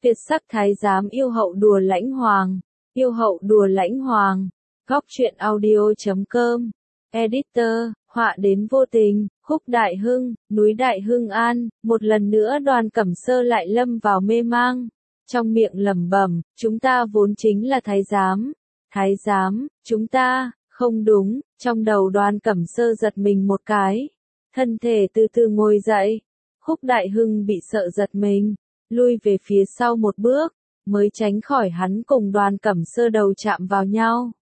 Tuyệt sắc thái giám yêu hậu đùa lãnh hoàng. Yêu hậu đùa lãnh hoàng. Góc truyện audio.com. Editor, họa đến vô tình. Khúc Đại Hưng, núi Đại Hưng An. Một lần nữa Đoàn Cẩm Sơ lại lâm vào mê mang. Trong miệng lẩm bẩm, chúng ta vốn chính là thái giám. Thái giám, chúng ta, không đúng. Trong đầu Đoàn Cẩm Sơ giật mình một cái. Thân thể từ từ ngồi dậy. Khúc Đại Hưng bị sợ giật mình, lui về phía sau một bước, mới tránh khỏi hắn cùng Đoàn Cẩm Sơ đầu chạm vào nhau.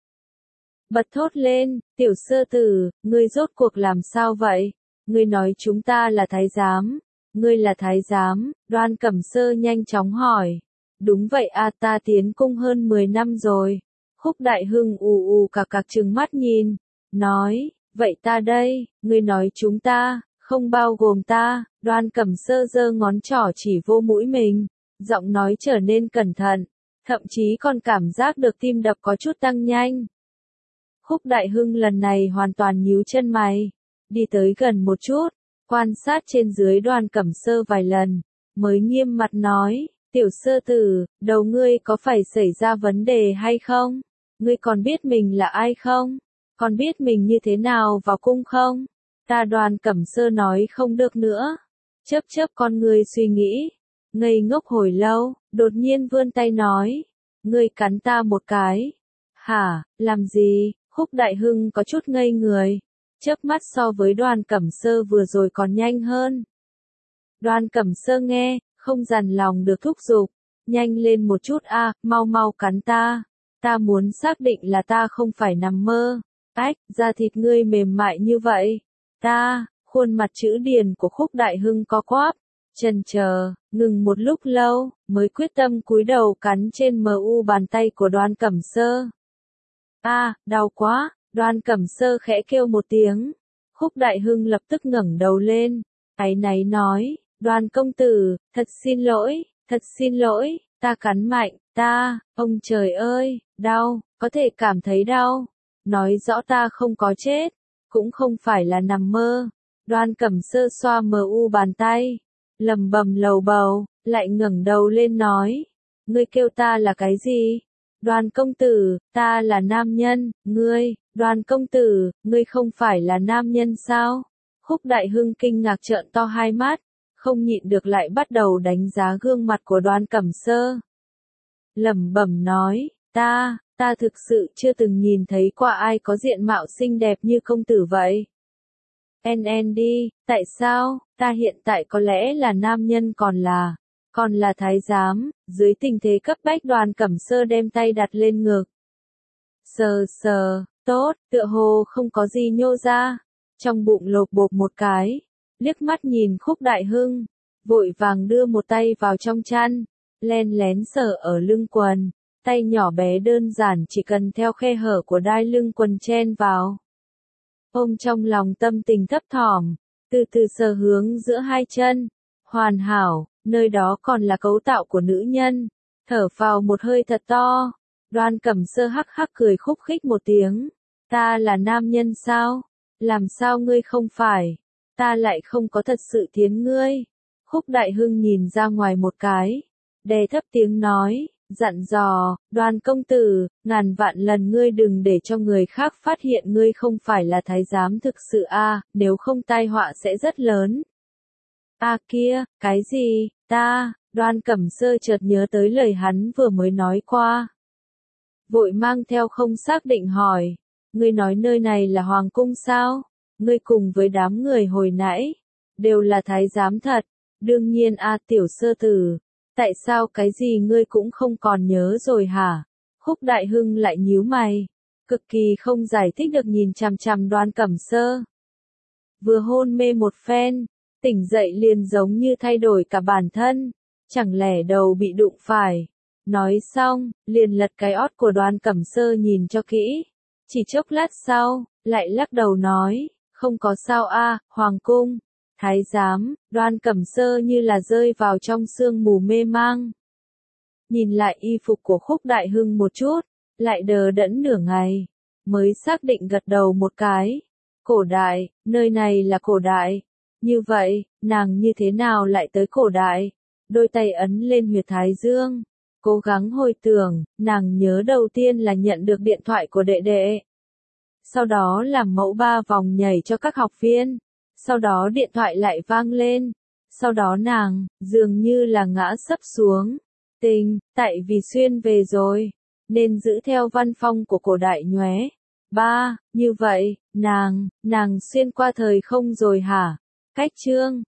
Bật thốt lên, tiểu sơ tử, ngươi rốt cuộc làm sao vậy? Ngươi nói chúng ta là thái giám. Ngươi là thái giám, Đoàn Cẩm Sơ nhanh chóng hỏi. Đúng vậy a, ta tiến cung hơn 10 năm rồi. Khúc Đại Hưng ù cạc trừng mắt nhìn, nói, vậy ta đây, ngươi nói chúng ta, không bao gồm ta. Đoàn Cẩm Sơ giơ ngón trỏ chỉ vô mũi mình, giọng nói trở nên cẩn thận, thậm chí còn cảm giác được tim đập có chút tăng nhanh. Khúc Đại Hưng lần này hoàn toàn nhíu chân mày, đi tới gần một chút, quan sát trên dưới Đoàn Cẩm Sơ vài lần, mới nghiêm mặt nói, tiểu sơ tử, đầu ngươi có phải xảy ra vấn đề hay không? Ngươi còn biết mình là ai không? Còn biết mình như thế nào vào cung không? Ta Đoàn Cẩm Sơ nói không được nữa. Chớp con ngươi suy nghĩ. Ngây ngốc hồi lâu, đột nhiên vươn tay nói. Ngươi cắn ta một cái. Hả, làm gì? Khúc Đại Hưng có chút ngây người. Chớp mắt so với Đoàn Cẩm Sơ vừa rồi còn nhanh hơn. Đoàn Cẩm Sơ nghe, không dằn lòng được thúc giục. Nhanh lên một chút a, mau cắn ta. Ta muốn xác định là ta không phải nằm mơ. Ách, da thịt ngươi mềm mại như vậy. Ta, khuôn mặt chữ điền của Khúc Đại Hưng có quắp, chần chờ, ngừng một lúc lâu, mới quyết tâm cúi đầu cắn trên bàn tay của Đoàn Cẩm Sơ. Đau quá, Đoàn Cẩm Sơ khẽ kêu một tiếng. Khúc Đại Hưng lập tức ngẩng đầu lên, áy náy nói, Đoàn công tử, thật xin lỗi, ta cắn mạnh, ông trời ơi, đau, có thể cảm thấy đau. Nói rõ ta không có chết, cũng không phải là nằm mơ. Đoàn Cẩm Sơ xoa bàn tay, lẩm bẩm lầu bầu, lại ngẩng đầu lên nói, ngươi kêu ta là cái gì? Đoàn công tử, ta là nam nhân, ngươi, Đoàn công tử, ngươi không phải là nam nhân sao? Khúc Đại Hưng kinh ngạc trợn to hai mắt, không nhịn được lại bắt đầu đánh giá gương mặt của Đoàn Cẩm Sơ. Lẩm bẩm nói, ta thực sự chưa từng nhìn thấy qua ai có diện mạo xinh đẹp như công tử vậy. Đi, tại sao, ta hiện tại có lẽ là nam nhân còn là thái giám. Dưới tình thế cấp bách Đoàn Cẩm Sơ đem tay đặt lên ngực. Sờ, tốt, tựa hồ không có gì nhô ra. Trong bụng lột bột một cái, liếc mắt nhìn Khúc Đại Hưng, vội vàng đưa một tay vào trong chăn, len lén sờ ở lưng quần. Tay nhỏ bé đơn giản chỉ cần theo khe hở của đai lưng quần chen vào. Ôm trong lòng tâm tình thấp thỏm, từ từ sờ hướng giữa hai chân. Hoàn hảo, nơi đó còn là cấu tạo của nữ nhân. Thở phào một hơi thật to. Đoàn Cẩm Sơ hắc cười khúc khích một tiếng. Ta là nam nhân sao? Làm sao ngươi không phải? Ta lại không có thật sự thiến ngươi. Khúc Đại Hưng nhìn ra ngoài một cái, đè thấp tiếng nói. Dặn dò, Đoàn công tử, ngàn vạn lần ngươi đừng để cho người khác phát hiện ngươi không phải là thái giám thực sự nếu không tai họa sẽ rất lớn. Kia, cái gì, Đoàn Cẩm Sơ chợt nhớ tới lời hắn vừa mới nói qua. Vội mang theo không xác định hỏi, ngươi nói nơi này là hoàng cung sao? Ngươi cùng với đám người hồi nãy, đều là thái giám thật, đương nhiên tiểu sơ tử. Tại sao cái gì ngươi cũng không còn nhớ rồi hả? Khúc Đại Hưng lại nhíu mày, cực kỳ không giải thích được nhìn chằm chằm Đoàn Cẩm Sơ. Vừa hôn mê một phen, tỉnh dậy liền giống như thay đổi cả bản thân, chẳng lẽ đầu bị đụng phải. Nói xong, liền lật cái ót của Đoàn Cẩm Sơ nhìn cho kỹ. Chỉ chốc lát sau, lại lắc đầu nói, không có sao hoàng cung. Thái giám, Đoàn Cẩm Sơ như là rơi vào trong sương mù mê mang. Nhìn lại y phục của Khúc Đại Hưng một chút, lại đờ đẫn nửa ngày, mới xác định gật đầu một cái. Cổ đại, nơi này là cổ đại. Như vậy, nàng như thế nào lại tới cổ đại? đôi tay ấn lên huyệt thái dương. Cố gắng hồi tưởng, nàng nhớ đầu tiên là nhận được điện thoại của đệ đệ. Sau đó làm mẫu 3 vòng nhảy cho các học viên. Sau đó điện thoại lại vang lên. Sau đó nàng, dường như là ngã sấp xuống. Tại vì Xuyên về rồi, nên giữ theo văn phong của cổ đại nhóe. Như vậy, nàng xuyên qua thời không rồi hả? Cách chương